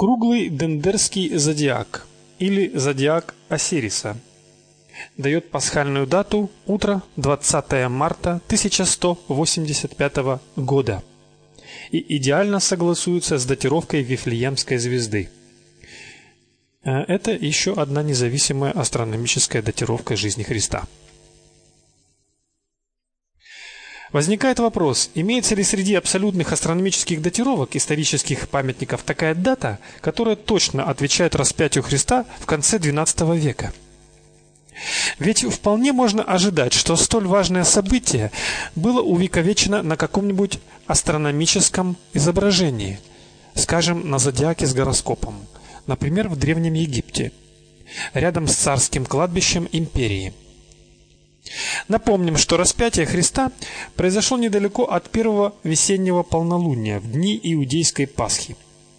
Круглый дендерский зодиак или зодиак Осириса дает пасхальную дату утро 20 марта 1185 года и идеально согласуется с датировкой Вифлеемской звезды. Это еще одна независимая астрономическая датировка жизни Христа. Возникает вопрос, имеется ли среди абсолютных астрономических датировок исторических памятников такая дата, которая точно отвечает распятию Христа в конце XII века? Ведь вполне можно ожидать, что столь важное событие было увековечено на каком-нибудь астрономическом изображении, скажем, на зодиаке с гороскопом, например, в Древнем Египте, рядом с царским кладбищем империи. Напомним, что распятие Христа произошло недалеко от первого весеннего полнолуния, в дни иудейской Пасхи.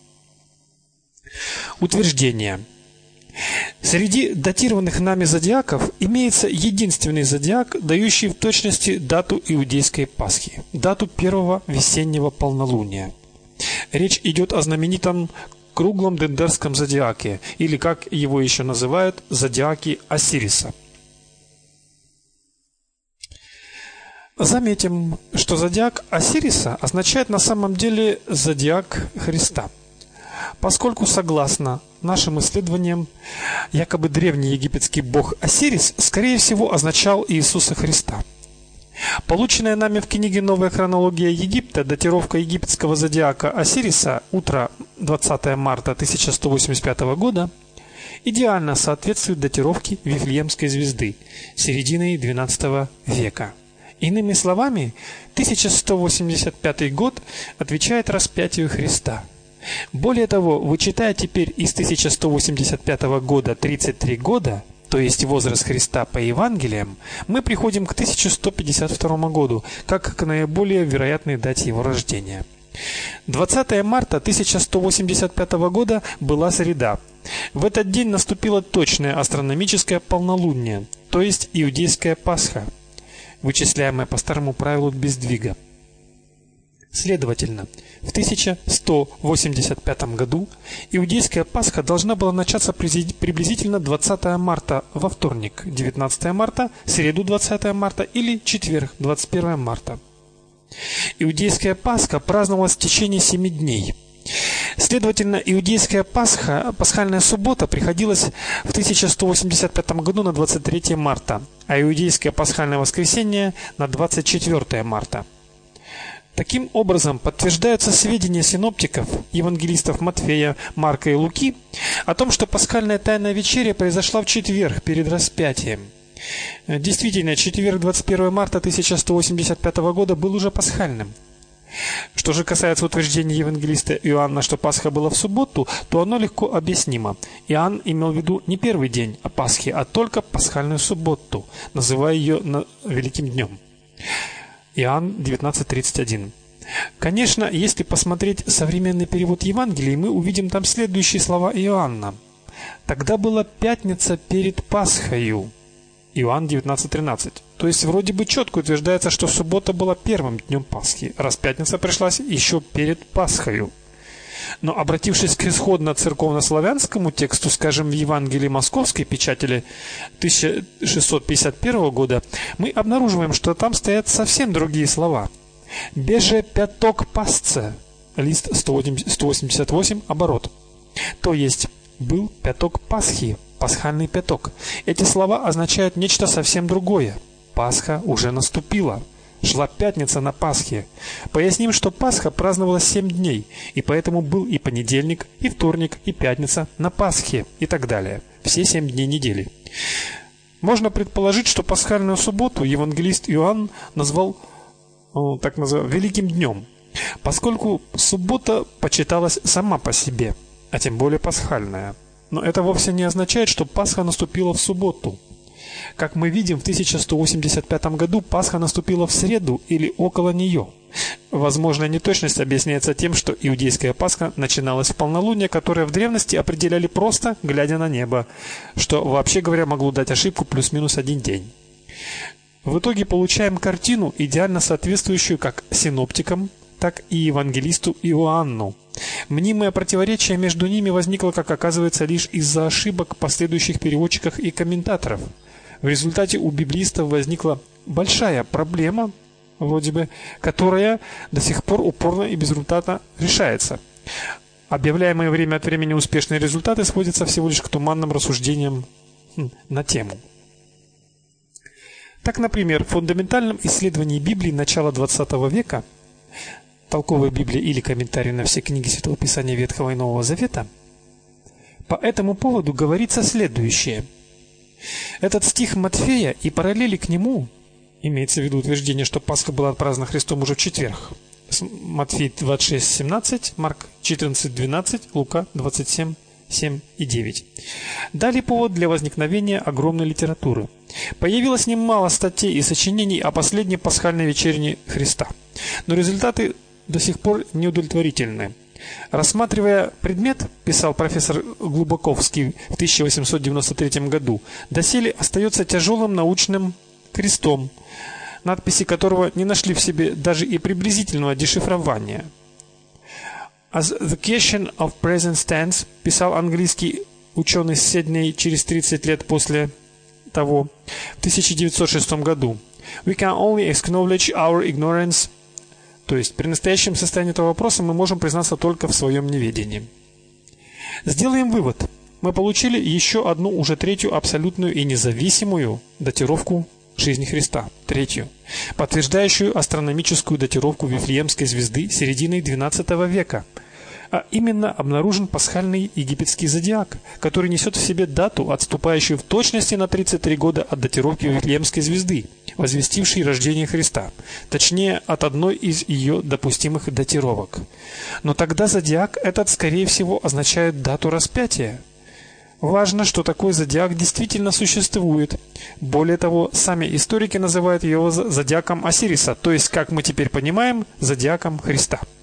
Утверждение. Среди датированных нами зодиаков имеется единственный зодиак, дающий в точности дату иудейской Пасхи, дату первого весеннего полнолуния. Речь идет о знаменитом круглом дендерском зодиаке, или, как его еще называют, зодиаке Осириса. Заметим, что зодиак Осириса означает на самом деле зодиак Христа, поскольку, согласно нашим исследованиям, якобы древний египетский бог Осирис, скорее всего, означал Иисуса Христа. Полученная нами в книге «Новая хронология Египта» датировка египетского зодиака Осириса утро 20 марта 1185 года идеально соответствует датировке Вифлеемской звезды середины XII века. Иными словами, 1185 год отвечает распятию Христа. Более того, вычитая теперь из 1185 года 33 года, то есть возраст Христа по Евангелиям, мы приходим к 1152 году, как к наиболее вероятной дате его рождения. 20 марта 1185 года была среда. В этот день наступило точное астрономическое полнолуние, то есть иудейская Пасха, вычисляемая по старому правилу без сдвига. Следовательно, в 1185 году иудейская Пасха должна была начаться приблизительно 20 марта во вторник, 19 марта, среду 20 марта или четверг, 21 марта. Иудейская Пасха праздновалась в течение 7 дней. Следовательно, иудейская Пасха, пасхальная суббота, приходилась в 1185 году на 23 марта, а иудейское пасхальное воскресенье на 24 марта. Таким образом, подтверждаются сведения синоптиков, евангелистов Матфея, Марка и Луки о том, что пасхальная тайная вечеря произошла в четверг перед распятием. Действительно, четверг 21 марта 1185 года был уже пасхальным. Что же касается утверждения евангелиста Иоанна, что Пасха была в субботу, то оно легко объяснимо. Иоанн имел в виду не первый день Пасхи, а только пасхальную субботу, называя ее Великим днем. Иоанн 19:31. Конечно, если посмотреть современный перевод Евангелия, мы увидим там следующие слова Иоанна. Тогда была пятница перед Пасхою. Иоанн 19:13. То есть вроде бы четко утверждается, что суббота была первым днем Пасхи, раз пятница пришлась еще перед Пасхою. Но обратившись к исходно церковнославянскому тексту, скажем, в Евангелии Московской печатели 1651 года, мы обнаруживаем, что там стоят совсем другие слова. «Беже пяток пасце», лист 188, оборот. То есть был пяток Пасхи, пасхальный пяток. Эти слова означают нечто совсем другое. Пасха уже наступила. Шла пятница на Пасхе. Поясним, что Пасха праздновалась 7 дней, и поэтому был и понедельник, и вторник, и пятница на Пасхе, и так далее. Все 7 дней недели. Можно предположить, что пасхальную субботу евангелист Иоанн назвал Великим днем, поскольку суббота почиталась сама по себе, а тем более пасхальная. Но это вовсе не означает, что Пасха наступила в субботу. Как мы видим, в 1185 году Пасха наступила в среду или около нее. Возможная неточность объясняется тем, что иудейская Пасха начиналась в полнолуние, которое в древности определяли просто глядя на небо, что, вообще говоря, могло дать ошибку плюс-минус 1 день. В итоге получаем картину, идеально соответствующую как синоптикам, так и евангелисту Иоанну. Мнимое противоречие между ними возникло, как оказывается, лишь из-за ошибок последующих переводчиков и комментаторов. В результате у библеистов возникла большая проблема, вроде бы, которая до сих пор упорно и безрезультатно решается. Объявляемые время от времени успешные результаты сводятся всего лишь к туманным рассуждениям на тему. Так, например, в фундаментальном исследовании Библии начала XX века «Толковая Библия» или комментарий на все книги Святого Писания Ветхого и Нового Завета по этому поводу говорится следующее. Этот стих Матфея и параллели к нему, имеется в виду утверждение, что Пасха была отпразднована Христом уже в четверг, Матфей 26:17, Марк 14:12, Лука 27:7 и 9. Дали повод для возникновения огромной литературы. Появилось немало статей и сочинений о последней пасхальной вечере Христа, но результаты до сих пор неудовлетворительны. Рассматривая предмет, писал профессор Глубоковский в 1893 году, доселе остается тяжелым научным крестом, надписи которого не нашли в себе даже и приблизительного дешифрования. As the question of present stands, писал английский ученый Сидней через 30 лет после того, в 1906 году, we can only acknowledge our ignorance. То есть при настоящем состоянии этого вопроса мы можем признаться только в своем неведении. Сделаем вывод. Мы получили еще одну, уже третью абсолютную и независимую датировку жизни Христа, третью, подтверждающую астрономическую датировку Вифлеемской звезды середины XII века. А именно обнаружен пасхальный египетский зодиак, который несет в себе дату, отступающую в точности на 33 года от датировки Вифлеемской звезды, возвестившей рождение Христа, точнее от одной из ее допустимых датировок. Но тогда зодиак этот, скорее всего, означает дату распятия. Важно, что такой зодиак действительно существует. Более того, сами историки называют его зодиаком Осириса, то есть, как мы теперь понимаем, зодиаком Христа.